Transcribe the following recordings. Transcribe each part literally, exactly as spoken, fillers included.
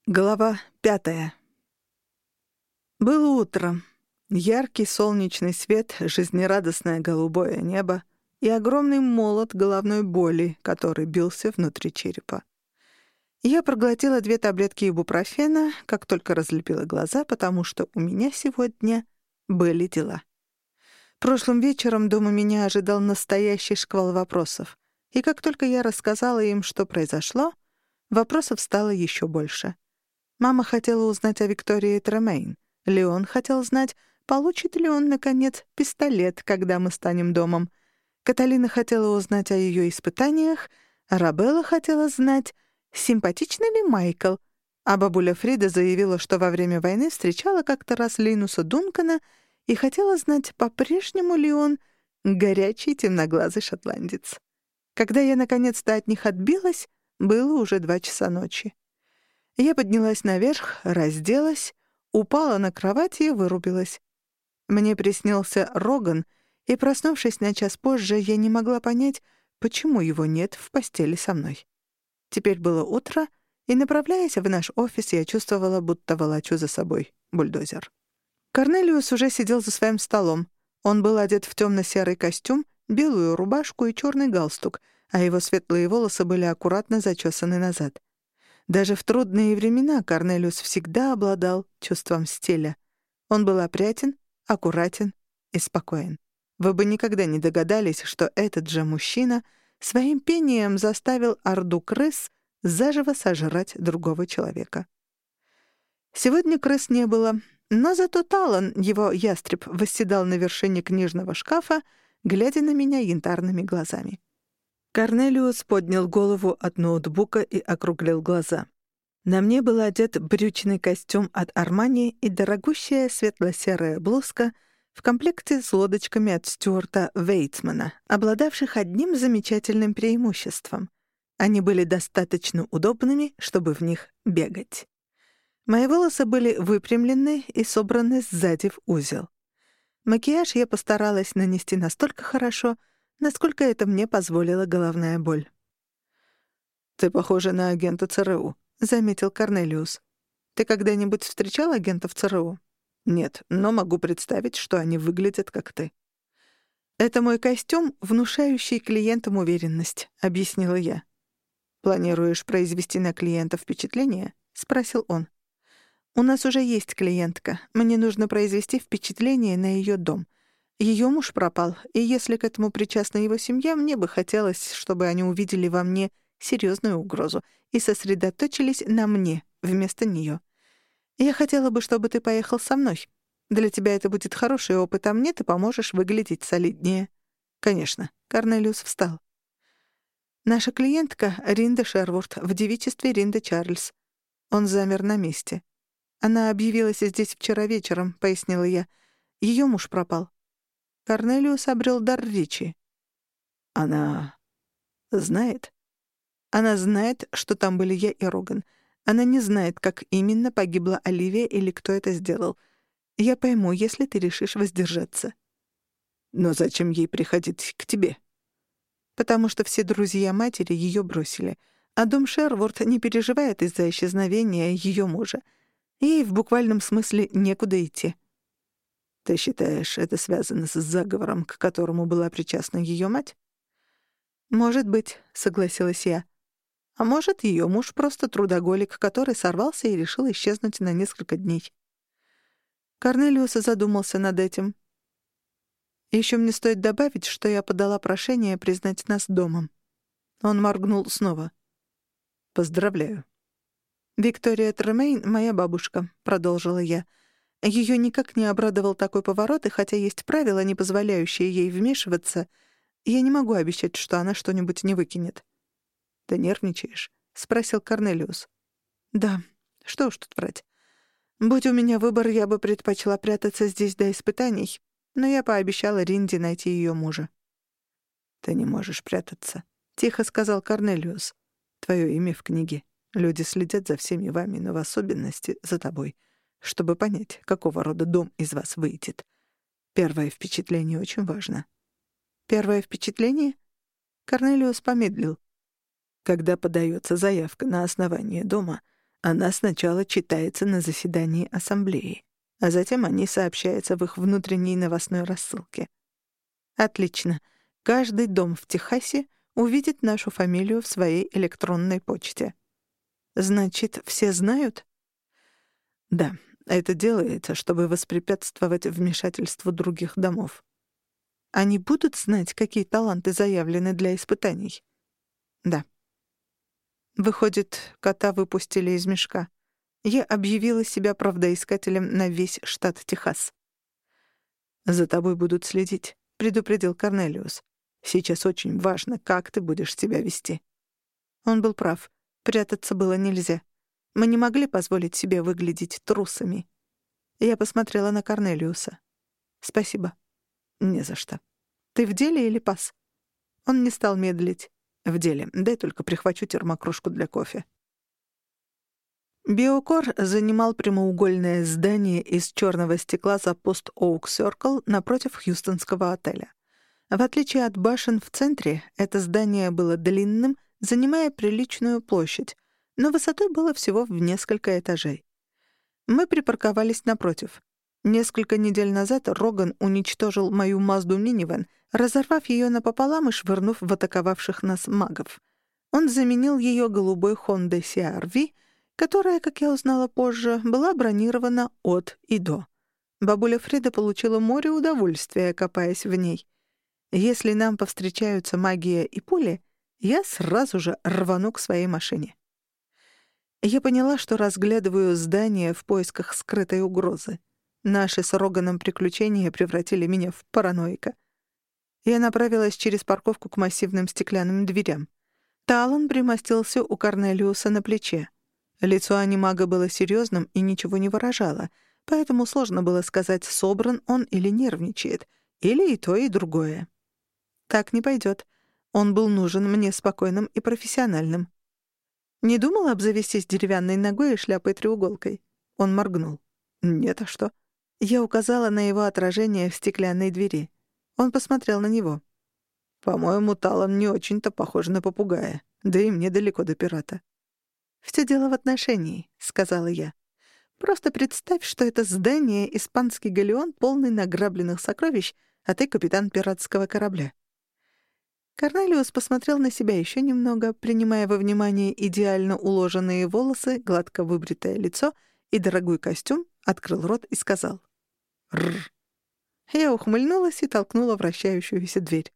Глава пятая. Было утро. Яркий солнечный свет, жизнерадостное голубое небо и огромный молот головной боли, который бился внутри черепа. Я проглотила две таблетки ибупрофена, как только разлепила глаза, потому что у меня сегодня были дела. Прошлым вечером дома меня ожидал настоящий шквал вопросов, и как только я рассказала им, что произошло, вопросов стало еще больше. Мама хотела узнать о Виктории Тремейн. Леон хотел знать, получит ли он, наконец, пистолет, когда мы станем домом. Каталина хотела узнать о ее испытаниях, Арабелла хотела знать, симпатичный ли Майкл, а бабуля Фрида заявила, что во время войны встречала как-то раз Линуса Дункана и хотела знать, по-прежнему ли он горячий темноглазый шотландец. Когда я наконец-то от них отбилась, было уже два часа ночи. Я поднялась наверх, разделась, упала на кровать и вырубилась. Мне приснился Роган, и, проснувшись на час позже, я не могла понять, почему его нет в постели со мной. Теперь было утро, и, направляясь в наш офис, я чувствовала, будто волочу за собой бульдозер. Корнелиус уже сидел за своим столом. Он был одет в темно-серый костюм, белую рубашку и черный галстук, а его светлые волосы были аккуратно зачесаны назад. Даже в трудные времена Корнелиус всегда обладал чувством стиля. Он был опрятен, аккуратен и спокоен. Вы бы никогда не догадались, что этот же мужчина своим пением заставил орду крыс заживо сожрать другого человека. Сегодня крыс не было, но зато Талан, его ястреб, восседал на вершине книжного шкафа, глядя на меня янтарными глазами. Корнелиус поднял голову от ноутбука и округлил глаза. На мне был одет брючный костюм от Армани и дорогущая светло-серая блузка в комплекте с лодочками от Стюарта Вейтсмана, обладавших одним замечательным преимуществом. Они были достаточно удобными, чтобы в них бегать. Мои волосы были выпрямлены и собраны сзади в узел. Макияж я постаралась нанести настолько хорошо, насколько это мне позволила головная боль. «Ты похожа на агента ЦРУ», — заметил Корнелиус. «Ты когда-нибудь встречал агентов ЦРУ?» «Нет, но могу представить, что они выглядят как ты». «Это мой костюм, внушающий клиентам уверенность», — объяснила я. «Планируешь произвести на клиента впечатление?» — спросил он. «У нас уже есть клиентка. Мне нужно произвести впечатление на ее дом. Ее муж пропал, и если к этому причастна его семья, мне бы хотелось, чтобы они увидели во мне серьезную угрозу и сосредоточились на мне вместо нее. Я хотела бы, чтобы ты поехал со мной. Для тебя это будет хороший опыт, а мне ты поможешь выглядеть солиднее». «Конечно». Корнелиус встал. «Наша клиентка — Ринда Шервуд, в девичестве Ринда Чарльз». Он замер на месте. «Она объявилась здесь вчера вечером», — пояснила я. «Ее муж пропал». Корнелиус обрел дар речи. «Она знает?» «Она знает, что там были я и Роган. Она не знает, как именно погибла Оливия или кто это сделал. Я пойму, если ты решишь воздержаться». «Но зачем ей приходить к тебе?» «Потому что все друзья матери ее бросили, а дом Шервуд не переживает из-за исчезновения ее мужа. Ей в буквальном смысле некуда идти». «Ты считаешь, это связано с заговором, к которому была причастна ее мать?» «Может быть», — согласилась я. «А может, ее муж просто трудоголик, который сорвался и решил исчезнуть на несколько дней». Корнелиус задумался над этим. «Еще мне стоит добавить, что я подала прошение признать нас домом». Он моргнул снова. «Поздравляю». «Виктория Тремейн — моя бабушка», — продолжила я. Ее никак не обрадовал такой поворот, и хотя есть правила, не позволяющие ей вмешиваться, я не могу обещать, что она что-нибудь не выкинет. «Ты нервничаешь?» — спросил Корнелиус. «Да. Что уж тут врать. Будь у меня выбор, я бы предпочла прятаться здесь до испытаний, но я пообещала Ринде найти ее мужа». «Ты не можешь прятаться», — тихо сказал Корнелиус. «Твое имя в книге. Люди следят за всеми вами, но в особенности за тобой, чтобы понять, какого рода дом из вас выйдет. Первое впечатление очень важно». «Первое впечатление?» Корнелиус помедлил. «Когда подается заявка на основание дома, Она сначала читается на заседании ассамблеи, а затем они сообщаются в их внутренней новостной рассылке. Отлично. Каждый дом в Техасе увидит нашу фамилию в своей электронной почте. Значит, все знают? Да, это делается, чтобы воспрепятствовать вмешательству других домов. Они будут знать, какие таланты заявлены для испытаний? Да. Выходит, кота выпустили из мешка. Я объявила себя правдоискателем на весь штат Техас. «За тобой будут следить», — предупредил Корнелиус. «Сейчас очень важно, как ты будешь себя вести». Он был прав. Прятаться было нельзя. Мы не могли позволить себе выглядеть трусами. Я посмотрела на Корнелиуса. «Спасибо». «Не за что. Ты в деле или пас?» Он не стал медлить. «В деле. Дай только прихвачу термокружку для кофе». Биокор занимал прямоугольное здание из черного стекла за пост Оук-Сёркл напротив хьюстонского отеля. В отличие от башен в центре, это здание было длинным, занимая приличную площадь, но высотой было всего в несколько этажей. Мы припарковались напротив. Несколько недель назад Роган уничтожил мою Мазду Минивэн, разорвав ее напополам и швырнув в атаковавших нас магов. Он заменил ее голубой Хондой си ар ви, которая, как я узнала позже, была бронирована от и до. Бабуля Фрида получила море удовольствия, копаясь в ней. Если нам повстречаются магия и пули, я сразу же рвану к своей машине. Я поняла, что разглядываю здание в поисках скрытой угрозы. Наши с Роганом приключения превратили меня в параноика. Я направилась через парковку к массивным стеклянным дверям. Талон примостился у Корнелиуса на плече. Лицо анимага было серьезным и ничего не выражало, поэтому сложно было сказать, собран он или нервничает, или и то, и другое. Так не пойдет. Он был нужен мне спокойным и профессиональным. Не думал обзавестись деревянной ногой и шляпой-треуголкой? Он моргнул. Нет, а что? Я указала на его отражение в стеклянной двери. Он посмотрел на него. По-моему, Талон не очень-то похож на попугая, да и мне далеко до пирата. «Всё дело в отношении», — сказала я. «Просто представь, что это здание — испанский галеон, полный награбленных сокровищ, а ты капитан пиратского корабля». Корнелиус посмотрел на себя ещё немного, принимая во внимание идеально уложенные волосы, гладко выбритое лицо и дорогой костюм, открыл рот и сказал «Рррр». Я ухмыльнулась и толкнула вращающуюся дверь.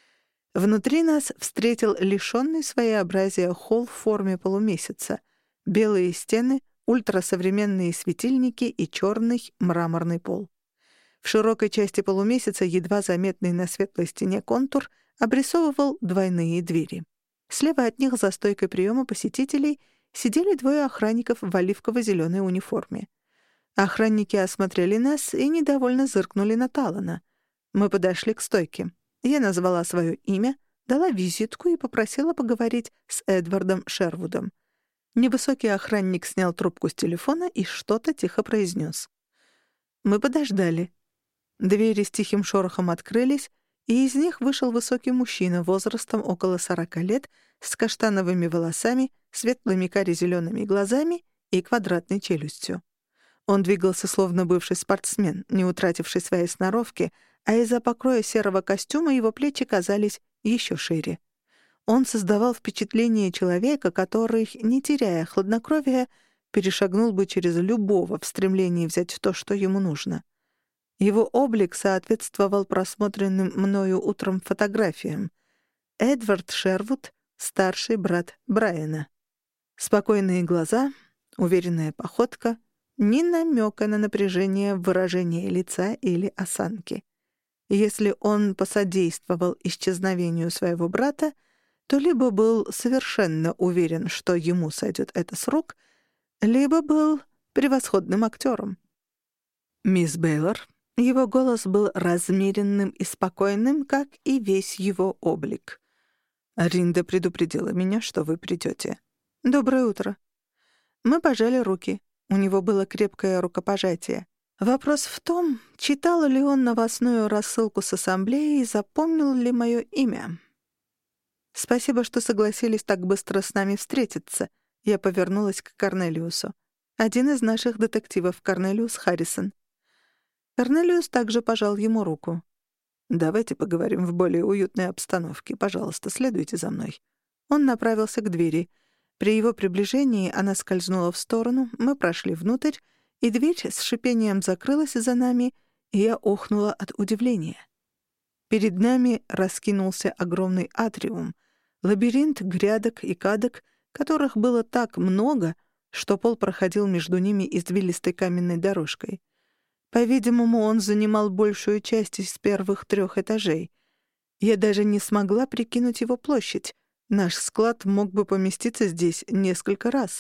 Внутри нас встретил лишённый своеобразия холл в форме полумесяца, белые стены, ультрасовременные светильники и чёрный мраморный пол. В широкой части полумесяца едва заметный на светлой стене контур обрисовывал двойные двери. Слева от них за стойкой приёма посетителей сидели двое охранников в оливково-зелёной униформе. Охранники осмотрели нас и недовольно зыркнули на Талона. Мы подошли к стойке. Я назвала своё имя, дала визитку и попросила поговорить с Эдвардом Шервудом. Невысокий охранник снял трубку с телефона и что-то тихо произнес. Мы подождали. Двери с тихим шорохом открылись, и из них вышел высокий мужчина возрастом около сорока лет с каштановыми волосами, светлыми кари-зелёными глазами и квадратной челюстью. Он двигался словно бывший спортсмен, не утративший своей сноровки, а из-за покроя серого костюма его плечи казались еще шире. Он создавал впечатление человека, который, не теряя хладнокровия, перешагнул бы через любого в стремлении взять то, что ему нужно. Его облик соответствовал просмотренным мною утром фотографиям. Эдвард Шервуд — старший брат Брайана. Спокойные глаза, уверенная походка, ни намека на напряжение в выражении лица или осанки. Если он посодействовал исчезновению своего брата, то либо был совершенно уверен, что ему сойдет это с рук, либо был превосходным актером. «Мисс Бейлор». Его голос был размеренным и спокойным, как и весь его облик. «Ринда предупредила меня, что вы придете. Доброе утро». Мы пожали руки. У него было крепкое рукопожатие. Вопрос в том, читал ли он новостную рассылку с ассамблеи и запомнил ли моё имя. «Спасибо, что согласились так быстро с нами встретиться». Я повернулась к Корнелиусу. «Один из наших детективов, Корнелиус Харрисон». Корнелиус также пожал ему руку. «Давайте поговорим в более уютной обстановке. Пожалуйста, следуйте за мной». Он направился к двери. При его приближении она скользнула в сторону, мы прошли внутрь, и дверь с шипением закрылась за нами, и я охнула от удивления. Перед нами раскинулся огромный атриум, лабиринт грядок и кадок, которых было так много, что пол проходил между ними извилистой каменной дорожкой. По-видимому, он занимал большую часть из первых трех этажей. Я даже не смогла прикинуть его площадь. Наш склад мог бы поместиться здесь несколько раз.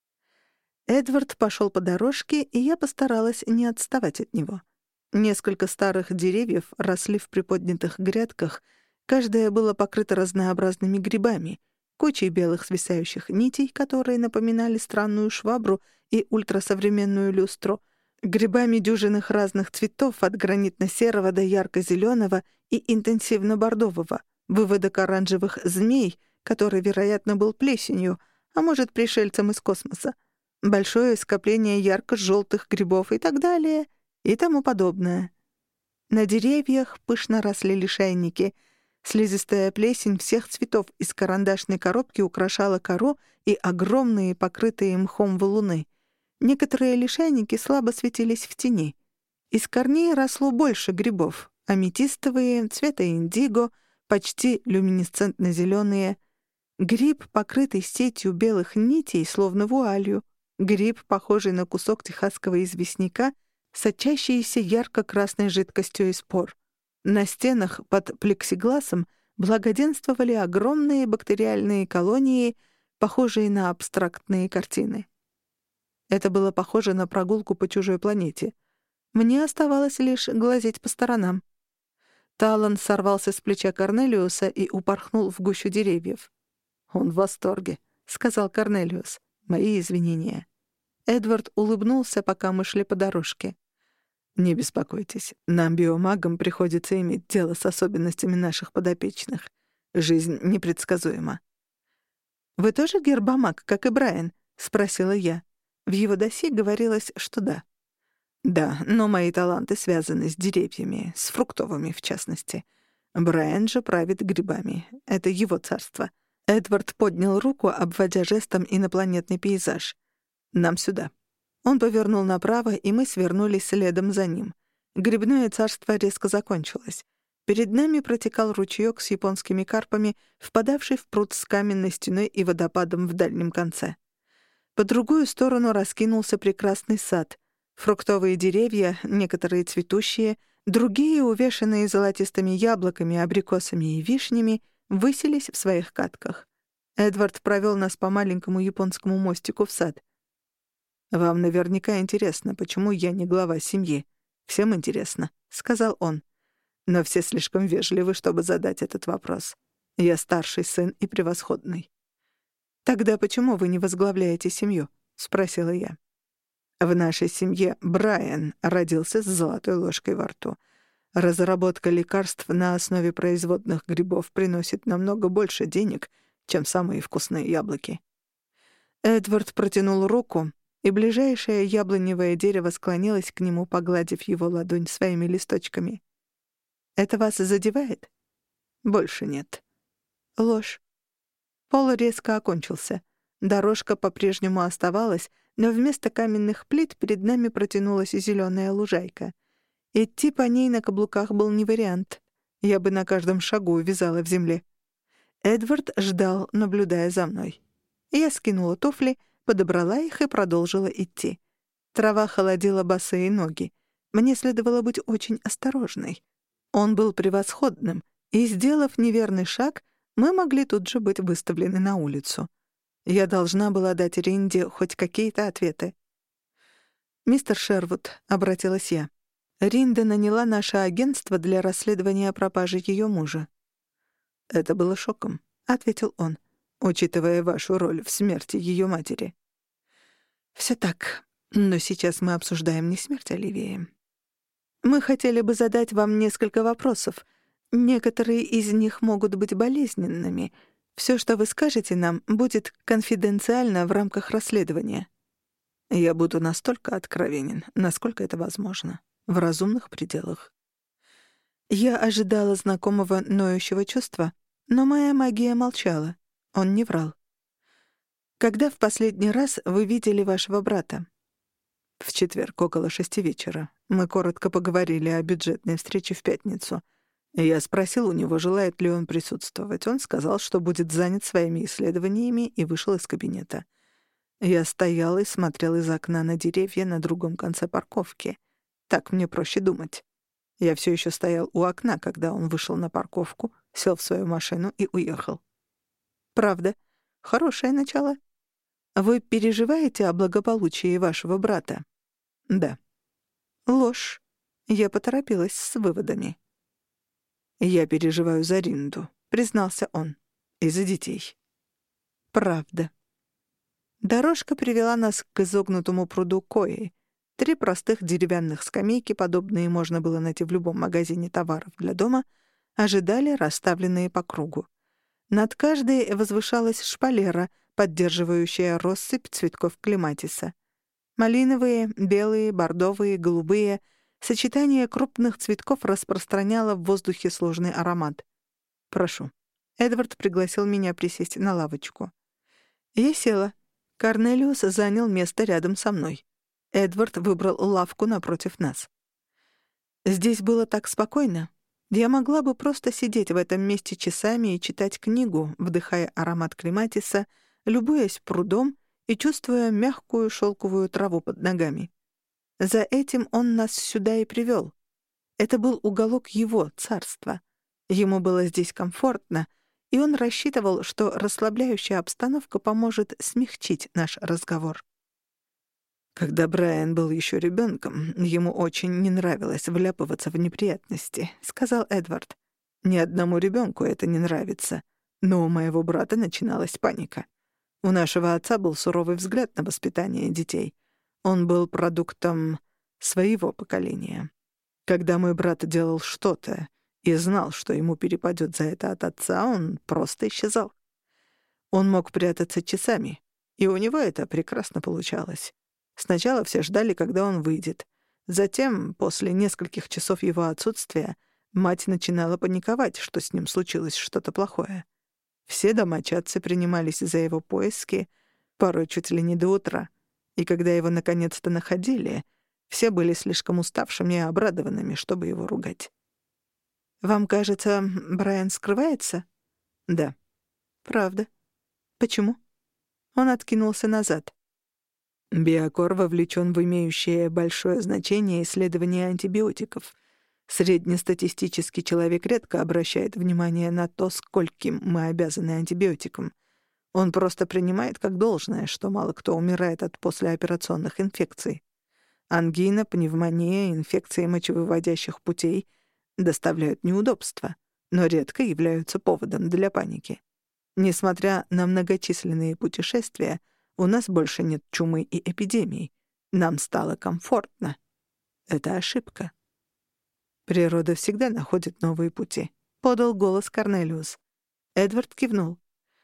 Эдвард пошел по дорожке, и я постаралась не отставать от него. Несколько старых деревьев росли в приподнятых грядках, каждое было покрыто разнообразными грибами, кучей белых свисающих нитей, которые напоминали странную швабру и ультрасовременную люстру, грибами дюжинных разных цветов от гранитно-серого до ярко-зеленого и интенсивно-бордового, выводок оранжевых змей, который, вероятно, был плесенью, а может, пришельцем из космоса, большое скопление ярко-желтых грибов и так далее, и тому подобное. На деревьях пышно росли лишайники. Слизистая плесень всех цветов из карандашной коробки украшала кору и огромные, покрытые мхом валуны. Некоторые лишайники слабо светились в тени. Из корней росло больше грибов — аметистовые, цвета индиго, почти люминесцентно-зеленые. Гриб, покрытый сетью белых нитей, словно вуалью. Гриб, похожий на кусок техасского известняка, сочащийся ярко-красной жидкостью из пор. На стенах под плексигласом благоденствовали огромные бактериальные колонии, похожие на абстрактные картины. Это было похоже на прогулку по чужой планете. Мне оставалось лишь глазеть по сторонам. Талан сорвался с плеча Корнелиуса и упорхнул в гущу деревьев. «Он в восторге», — сказал Корнелиус. «Мои извинения». Эдвард улыбнулся, пока мы шли по дорожке. «Не беспокойтесь, нам, биомагам, приходится иметь дело с особенностями наших подопечных. Жизнь непредсказуема». «Вы тоже гербомаг, как и Брайан?» — спросила я. В его досье говорилось, что да. «Да, но мои таланты связаны с деревьями, с фруктовыми в частности. Брайан же правит грибами. Это его царство». Эдвард поднял руку, обводя жестом инопланетный пейзаж. «Нам сюда». Он повернул направо, и мы свернулись следом за ним. Грибное царство резко закончилось. Перед нами протекал ручеёк с японскими карпами, впадавший в пруд с каменной стеной и водопадом в дальнем конце. По другую сторону раскинулся прекрасный сад. Фруктовые деревья, некоторые цветущие, другие, увешанные золотистыми яблоками, абрикосами и вишнями, высились в своих катках. Эдвард провел нас по маленькому японскому мостику в сад. «Вам наверняка интересно, почему я не глава семьи. Всем интересно», — сказал он. «Но все слишком вежливы, чтобы задать этот вопрос. Я старший сын и превосходный». «Тогда почему вы не возглавляете семью?» — спросила я. «В нашей семье Брайан родился с золотой ложкой во рту. Разработка лекарств на основе производных грибов приносит намного больше денег, чем самые вкусные яблоки». Эдвард протянул руку, и ближайшее яблоневое дерево склонилось к нему, погладив его ладонь своими листочками. «Это вас задевает?» «Больше нет». «Ложь». Пол резко окончился. Дорожка по-прежнему оставалась, но вместо каменных плит перед нами протянулась зеленая лужайка. Идти по ней на каблуках был не вариант. Я бы на каждом шагу увязала в земле. Эдвард ждал, наблюдая за мной. Я скинула туфли, подобрала их и продолжила идти. Трава холодила босые ноги. Мне следовало быть очень осторожной. Он был превосходным, и, сделав неверный шаг, мы могли тут же быть выставлены на улицу. Я должна была дать Ринде хоть какие-то ответы. «Мистер Шервуд», — обратилась я, — «Ринда наняла наше агентство для расследования пропажи ее мужа». «Это было шоком», — ответил он, «учитывая вашу роль в смерти ее матери». «Все так, но сейчас мы обсуждаем не смерть Оливии. Мы хотели бы задать вам несколько вопросов. Некоторые из них могут быть болезненными, Все, что вы скажете нам, будет конфиденциально в рамках расследования. Я буду настолько откровенен, насколько это возможно, в разумных пределах. Я ожидала знакомого ноющего чувства, но моя магия молчала. Он не врал. Когда в последний раз вы видели вашего брата? В четверг около шести вечера. Мы коротко поговорили о бюджетной встрече в пятницу. Я спросил у него, желает ли он присутствовать. Он сказал, что будет занят своими исследованиями, и вышел из кабинета. Я стоял и смотрел из окна на деревья на другом конце парковки. Так мне проще думать. Я все еще стоял у окна, когда он вышел на парковку, сел в свою машину и уехал. Правда. Хорошее начало. Вы переживаете о благополучии вашего брата? Да. Ложь. Я поторопилась с выводами. Я переживаю за Ринду, признался он. И за детей. Правда. Дорожка привела нас к изогнутому пруду Кои. Три простых деревянных скамейки, подобные можно было найти в любом магазине товаров для дома, ожидали, расставленные по кругу. Над каждой возвышалась шпалера, поддерживающая россыпь цветков клематиса. Малиновые, белые, бордовые, голубые — сочетание крупных цветков распространяло в воздухе сложный аромат. «Прошу». Эдвард пригласил меня присесть на лавочку. Я села. Корнелиус занял место рядом со мной. Эдвард выбрал лавку напротив нас. Здесь было так спокойно. Я могла бы просто сидеть в этом месте часами и читать книгу, вдыхая аромат клематиса, любуясь прудом и чувствуя мягкую шелковую траву под ногами. За этим он нас сюда и привел. Это был уголок его царства. Ему было здесь комфортно, и он рассчитывал, что расслабляющая обстановка поможет смягчить наш разговор. Когда Брайан был еще ребенком, ему очень не нравилось вляпываться в неприятности, сказал Эдвард. Ни одному ребенку это не нравится, но у моего брата начиналась паника. У нашего отца был суровый взгляд на воспитание детей. Он был продуктом своего поколения. Когда мой брат делал что-то и знал, что ему перепадет за это от отца, он просто исчезал. Он мог прятаться часами, и у него это прекрасно получалось. Сначала все ждали, когда он выйдет. Затем, после нескольких часов его отсутствия, мать начинала паниковать, что с ним случилось что-то плохое. Все домочадцы принимались за его поиски, порой чуть ли не до утра. И когда его наконец-то находили, все были слишком уставшими и обрадованными, чтобы его ругать. «Вам кажется, Брайан скрывается?» «Да». «Правда? Почему?» Он откинулся назад. Биокор вовлечен в имеющее большое значение исследование антибиотиков. Среднестатистический человек редко обращает внимание на то, скольким мы обязаны антибиотикам. Он просто принимает как должное, что мало кто умирает от послеоперационных инфекций. Ангина, пневмония, инфекции мочевыводящих путей доставляют неудобства, но редко являются поводом для паники. Несмотря на многочисленные путешествия, у нас больше нет чумы и эпидемий. Нам стало комфортно. Это ошибка. Природа всегда находит новые пути, — подал голос Корнелиус. Эдвард кивнул.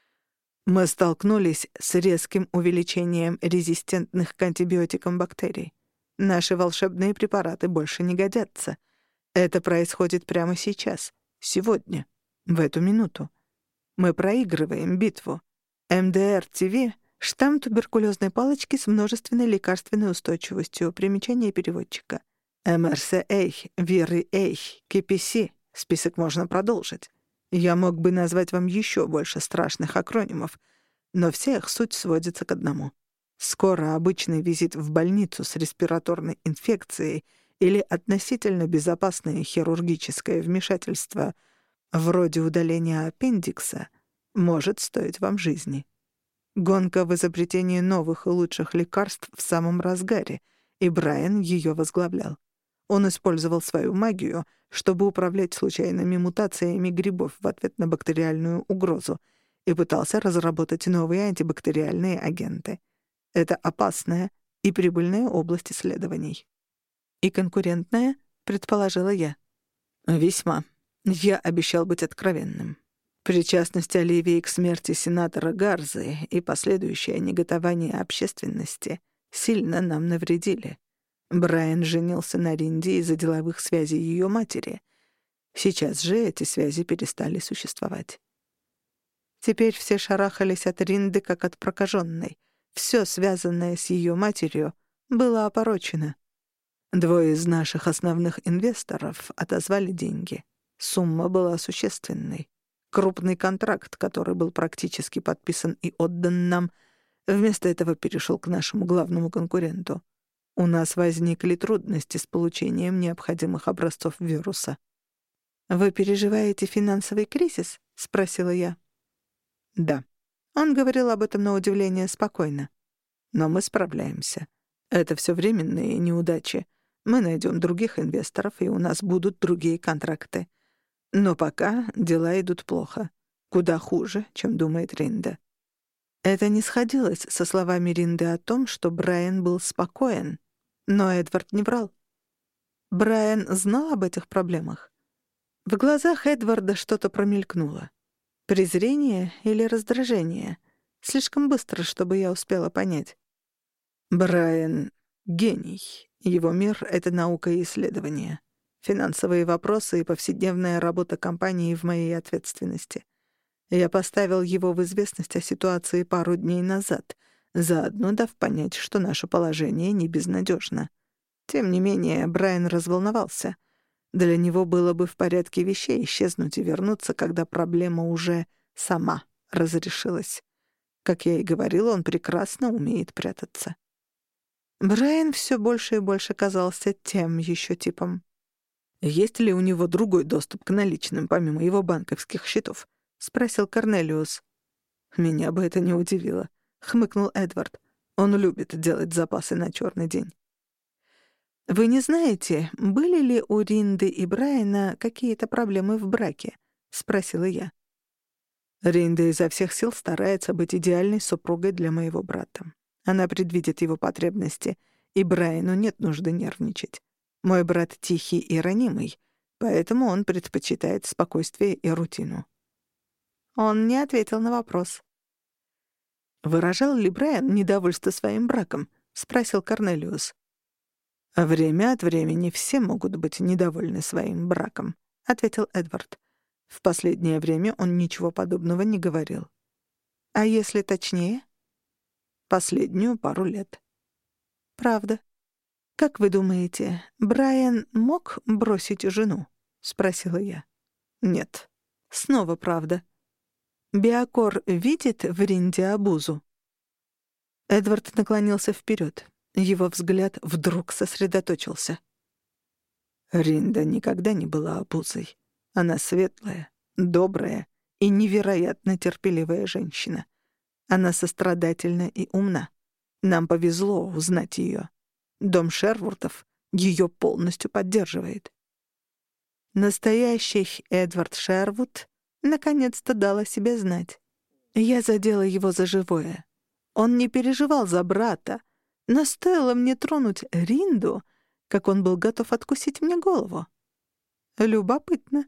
Мы столкнулись с резким увеличением резистентных к антибиотикам бактерий. Наши волшебные препараты больше не годятся. Это происходит прямо сейчас, сегодня, в эту минуту. Мы проигрываем битву. эм дэ эр-ти ви — штамм туберкулезной палочки с множественной лекарственной устойчивостью. Примечание переводчика. эм эр си эй, ви-эр-эй, кей пи си. Список можно продолжить. Я мог бы назвать вам еще больше страшных акронимов, но вся их суть сводится к одному. Скоро обычный визит в больницу с респираторной инфекцией или относительно безопасное хирургическое вмешательство вроде удаления аппендикса может стоить вам жизни. Гонка в изобретении новых и лучших лекарств в самом разгаре, и Брайан ее возглавлял. Он использовал свою магию, чтобы управлять случайными мутациями грибов в ответ на бактериальную угрозу, и пытался разработать новые антибактериальные агенты. Это опасная и прибыльная область исследований. «И конкурентная?» — предположила я. «Весьма. Я обещал быть откровенным. Причастность Оливии к смерти сенатора Гарзы и последующее неготование общественности сильно нам навредили. Брайан женился на Ринде из-за деловых связей ее матери. Сейчас же эти связи перестали существовать. Теперь все шарахались от Ринды, как от прокаженной. Все, связанное с ее матерью, было опорочено. Двое из наших основных инвесторов отозвали деньги. Сумма была существенной. Крупный контракт, который был практически подписан и отдан нам, вместо этого перешел к нашему главному конкуренту. У нас возникли трудности с получением необходимых образцов вируса. «Вы переживаете финансовый кризис?» — спросила я. «Да». Он говорил об этом на удивление спокойно. «Но мы справляемся. Это все временные неудачи. Мы найдем других инвесторов, и у нас будут другие контракты. Но пока дела идут плохо. Куда хуже, чем думает Ринда». Это не сходилось со словами Ринды о том, что Брайан был спокоен. Но Эдвард не врал. Брайан знал об этих проблемах. В глазах Эдварда что-то промелькнуло. Презрение или раздражение? Слишком быстро, чтобы я успела понять. Брайан — гений. Его мир — это наука и исследования. Финансовые вопросы и повседневная работа компании в моей ответственности. Я поставил его в известность о ситуации пару дней назад, заодно дав понять, что наше положение не безнадежно. Тем не менее, Брайан разволновался. Для него было бы в порядке вещей исчезнуть и вернуться, когда проблема уже сама разрешилась. Как я и говорила, он прекрасно умеет прятаться. Брайан все больше и больше казался тем еще типом. «Есть ли у него другой доступ к наличным, помимо его банковских счетов?» — спросил Корнелиус. «Меня бы это не удивило», — хмыкнул Эдвард. «Он любит делать запасы на черный день». «Вы не знаете, были ли у Ринды и Брайана какие-то проблемы в браке?» — спросила я. Ринда изо всех сил старается быть идеальной супругой для моего брата. Она предвидит его потребности, и Брайану нет нужды нервничать. Мой брат тихий и ранимый, поэтому он предпочитает спокойствие и рутину». Он не ответил на вопрос. «Выражал ли Брайан недовольство своим браком?» — спросил Корнелиус. «Время от времени все могут быть недовольны своим браком», — ответил Эдвард. В последнее время он ничего подобного не говорил. «А если точнее?» «Последнюю пару лет». «Правда. Как вы думаете, Брайан мог бросить жену?» — спросила я. «Нет». «Снова правда. Биокор видит в Ринде обузу?» Эдвард наклонился вперед. Его взгляд вдруг сосредоточился. Ринда никогда не была обузой. Она светлая, добрая и невероятно терпеливая женщина. Она сострадательна и умна. Нам повезло узнать ее. Дом Шервуртов ее полностью поддерживает. Настоящий Эдвард Шервуд наконец-то дал о себе знать. Я задела его за живое. Он не переживал за брата, но стоило мне тронуть Ринду, как он был готов откусить мне голову. Любопытно.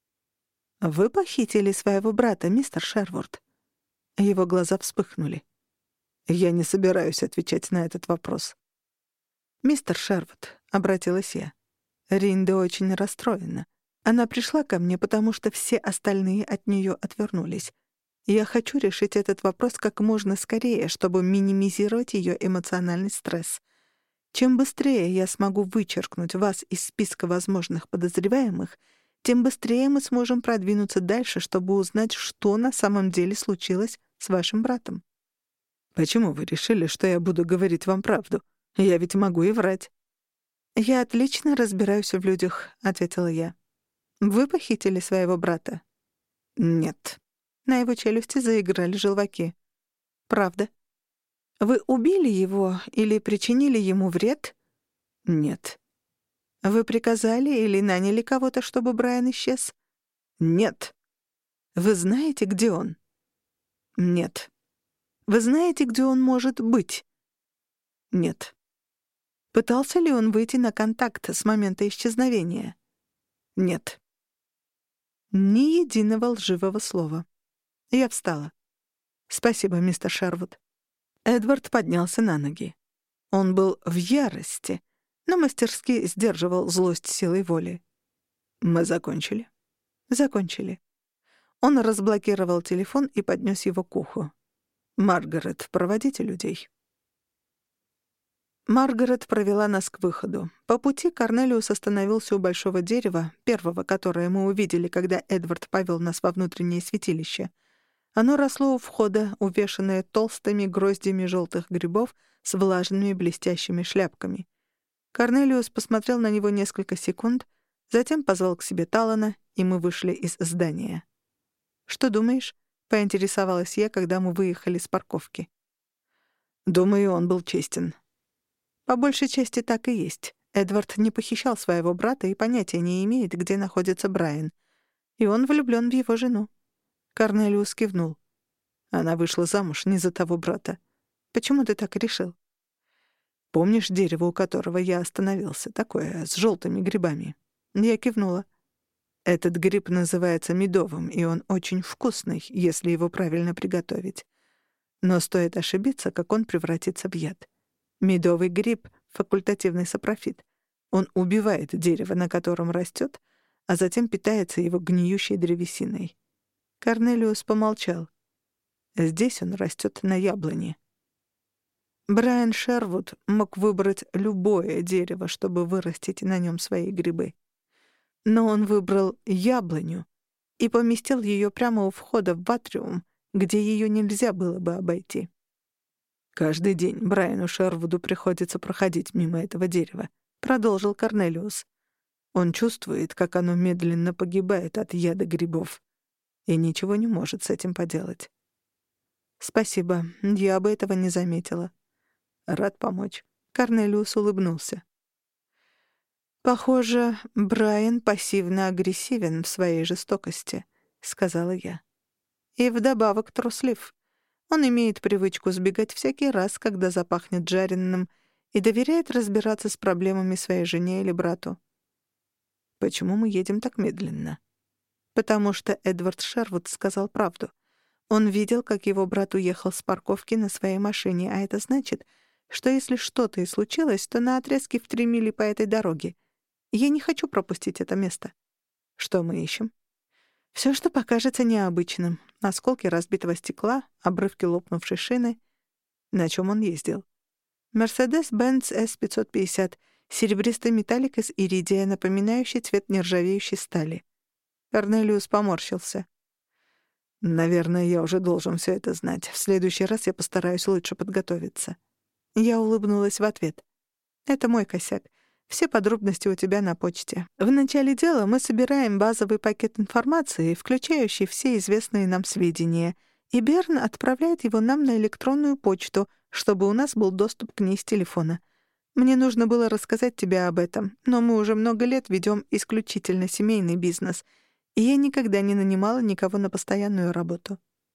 «Вы похитили своего брата, мистер Шервуд?» Его глаза вспыхнули. Я не собираюсь отвечать на этот вопрос. «Мистер Шервуд», — обратилась я, — «Ринда очень расстроена. Она пришла ко мне, потому что все остальные от нее отвернулись. Я хочу решить этот вопрос как можно скорее, чтобы минимизировать ее эмоциональный стресс. Чем быстрее я смогу вычеркнуть вас из списка возможных подозреваемых, тем быстрее мы сможем продвинуться дальше, чтобы узнать, что на самом деле случилось с вашим братом». «Почему вы решили, что я буду говорить вам правду? Я ведь могу и врать». «Я отлично разбираюсь в людях», — ответила я. «Вы похитили своего брата?» «Нет». На его челюсти заиграли желваки. «Правда. Вы убили его или причинили ему вред?» «Нет». «Вы приказали или наняли кого-то, чтобы Брайан исчез?» «Нет». «Вы знаете, где он?» «Нет». «Вы знаете, где он может быть?» «Нет». «Пытался ли он выйти на контакт с момента исчезновения?» «Нет». Ни единого лживого слова. Я встала. «Спасибо, мистер Шервуд». Эдвард поднялся на ноги. Он был в ярости, но мастерски сдерживал злость силой воли. «Мы закончили?» «Закончили». Он разблокировал телефон и поднес его к уху. «Маргарет, проводите людей». Маргарет провела нас к выходу. По пути Корнелиус остановился у большого дерева, первого, которое мы увидели, когда Эдвард повел нас во внутреннее святилище. Оно росло у входа, увешанное толстыми гроздями желтых грибов с влажными блестящими шляпками. Корнелиус посмотрел на него несколько секунд, затем позвал к себе Талана, и мы вышли из здания. «Что думаешь?» — поинтересовалась я, когда мы выехали с парковки. «Думаю, он был честен». По большей части так и есть. Эдвард не похищал своего брата и понятия не имеет, где находится Брайан. И он влюблён в его жену. Корнелиус кивнул. Она вышла замуж не за того брата. Почему ты так решил? Помнишь дерево, у которого я остановился? Такое, с желтыми грибами. Я кивнула. Этот гриб называется медовым, и он очень вкусный, если его правильно приготовить. Но стоит ошибиться, как он превратится в яд. Медовый гриб — факультативный сапрофит. Он убивает дерево, на котором растет, а затем питается его гниющей древесиной. Корнелиус помолчал. Здесь он растет на яблоне. Брайан Шервуд мог выбрать любое дерево, чтобы вырастить на нем свои грибы. Но он выбрал яблоню и поместил ее прямо у входа в атриум, где ее нельзя было бы обойти. «Каждый день Брайану Шервуду приходится проходить мимо этого дерева», — продолжил Корнелиус. «Он чувствует, как оно медленно погибает от яда грибов, и ничего не может с этим поделать». «Спасибо, я бы этого не заметила». «Рад помочь». Корнелиус улыбнулся. «Похоже, Брайан пассивно-агрессивен в своей жестокости», — сказала я. «И вдобавок труслив. Он имеет привычку сбегать всякий раз, когда запахнет жареным, и доверяет разбираться с проблемами своей жене или брату». «Почему мы едем так медленно?» «Потому что Эдвард Шервуд сказал правду. Он видел, как его брат уехал с парковки на своей машине, а это значит, что если что-то и случилось, то на отрезке в три мили по этой дороге. Я не хочу пропустить это место». «Что мы ищем?» «Все, что покажется необычным. Осколки разбитого стекла, обрывки лопнувшей шины». На чем он ездил? «Мерседес-Бенц эс пятьсот пятьдесят», серебристый металлик из иридия, напоминающий цвет нержавеющей стали. Корнелиус поморщился. «Наверное, я уже должен все это знать. В следующий раз я постараюсь лучше подготовиться». Я улыбнулась в ответ. «Это мой косяк. Все подробности у тебя на почте. В начале дела мы собираем базовый пакет информации, включающий все известные нам сведения, и Берн отправляет его нам на электронную почту, чтобы у нас был доступ к ней с телефона. Мне нужно было рассказать тебе об этом, но мы уже много лет ведем исключительно семейный бизнес, и я никогда не нанимала никого на постоянную работу».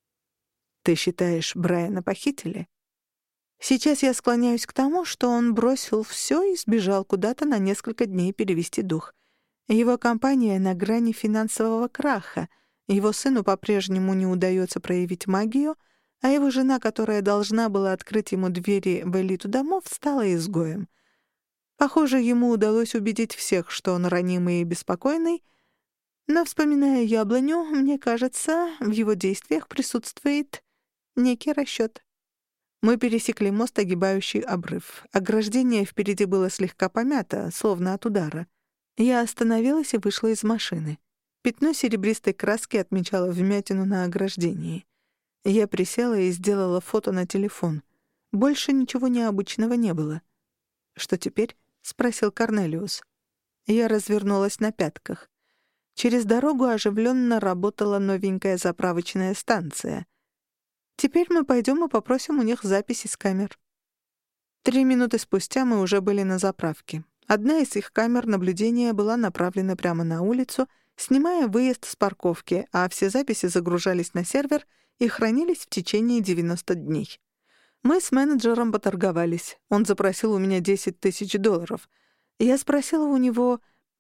«Ты считаешь, Брайана похитили?» «Сейчас я склоняюсь к тому, что он бросил все и сбежал куда-то на несколько дней перевести дух. Его компания на грани финансового краха, его сыну по-прежнему не удается проявить магию, а его жена, которая должна была открыть ему двери в элиту домов, стала изгоем. Похоже, ему удалось убедить всех, что он ранимый и беспокойный, но, вспоминая яблоню, мне кажется, в его действиях присутствует некий расчет». Мы пересекли мост, огибающий обрыв. Ограждение впереди было слегка помято, словно от удара. Я остановилась и вышла из машины. Пятно серебристой краски отмечало вмятину на ограждении. Я присела и сделала фото на телефон. Больше ничего необычного не было. «Что теперь?» — спросил Корнелиус. Я развернулась на пятках. Через дорогу оживленно работала новенькая заправочная станция. «Теперь мы пойдем и попросим у них записи с камер». Три минуты спустя мы уже были на заправке. Одна из их камер наблюдения была направлена прямо на улицу, снимая выезд с парковки, а все записи загружались на сервер и хранились в течение девяноста дней. Мы с менеджером поторговались. Он запросил у меня десять тысяч долларов. Я спросила у него,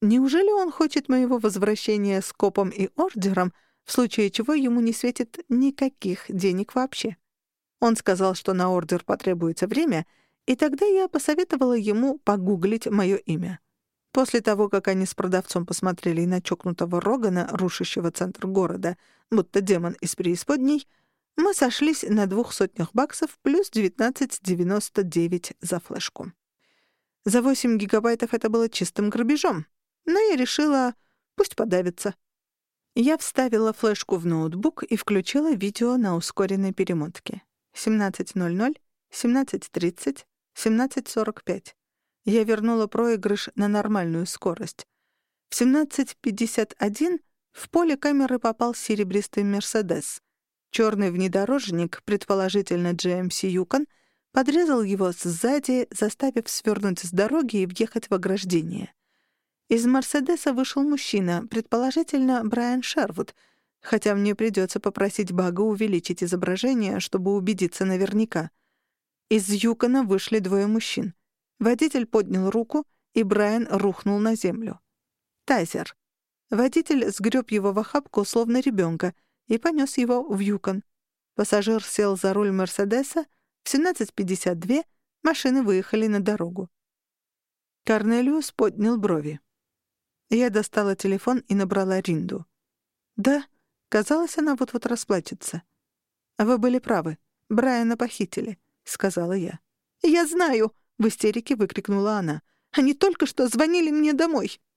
Неужели он хочет моего возвращения с копом и ордером, в случае чего ему не светит никаких денег вообще? Он сказал, что на ордер потребуется время, и тогда я посоветовала ему погуглить мое имя. После того, как они с продавцом посмотрели на чокнутого Рогана, рушащего центр города, будто демон из преисподней, мы сошлись на двух сотнях баксов плюс девятнадцать девяносто девять за флешку. За восемь гигабайтов это было чистым грабежом, но я решила, пусть подавится. Я вставила флешку в ноутбук и включила видео на ускоренной перемотке. семнадцать ноль ноль, семнадцать тридцать, семнадцать сорок пять. Я вернула проигрыш на нормальную скорость. В семнадцать пятьдесят один в поле камеры попал серебристый «Мерседес». Черный внедорожник, предположительно джи эм си Yukon, подрезал его сзади, заставив свернуть с дороги и въехать в ограждение. Из «Мерседеса» вышел мужчина, предположительно Брайан Шервуд, хотя мне придется попросить Бага увеличить изображение, чтобы убедиться наверняка. Из «Юкона» вышли двое мужчин. Водитель поднял руку, и Брайан рухнул на землю. Тазер. Водитель сгреб его в охапку, словно ребенка, и понес его в «Юкон». Пассажир сел за руль «Мерседеса». В семнадцать пятьдесят два машины выехали на дорогу. Корнелиус поднял брови. Я достала телефон и набрала Ринду. «Да, казалось, она вот-вот расплачется». «Вы были правы. Брайана похитили», — сказала я. «Я знаю!» — в истерике выкрикнула она. «Они только что звонили мне домой!»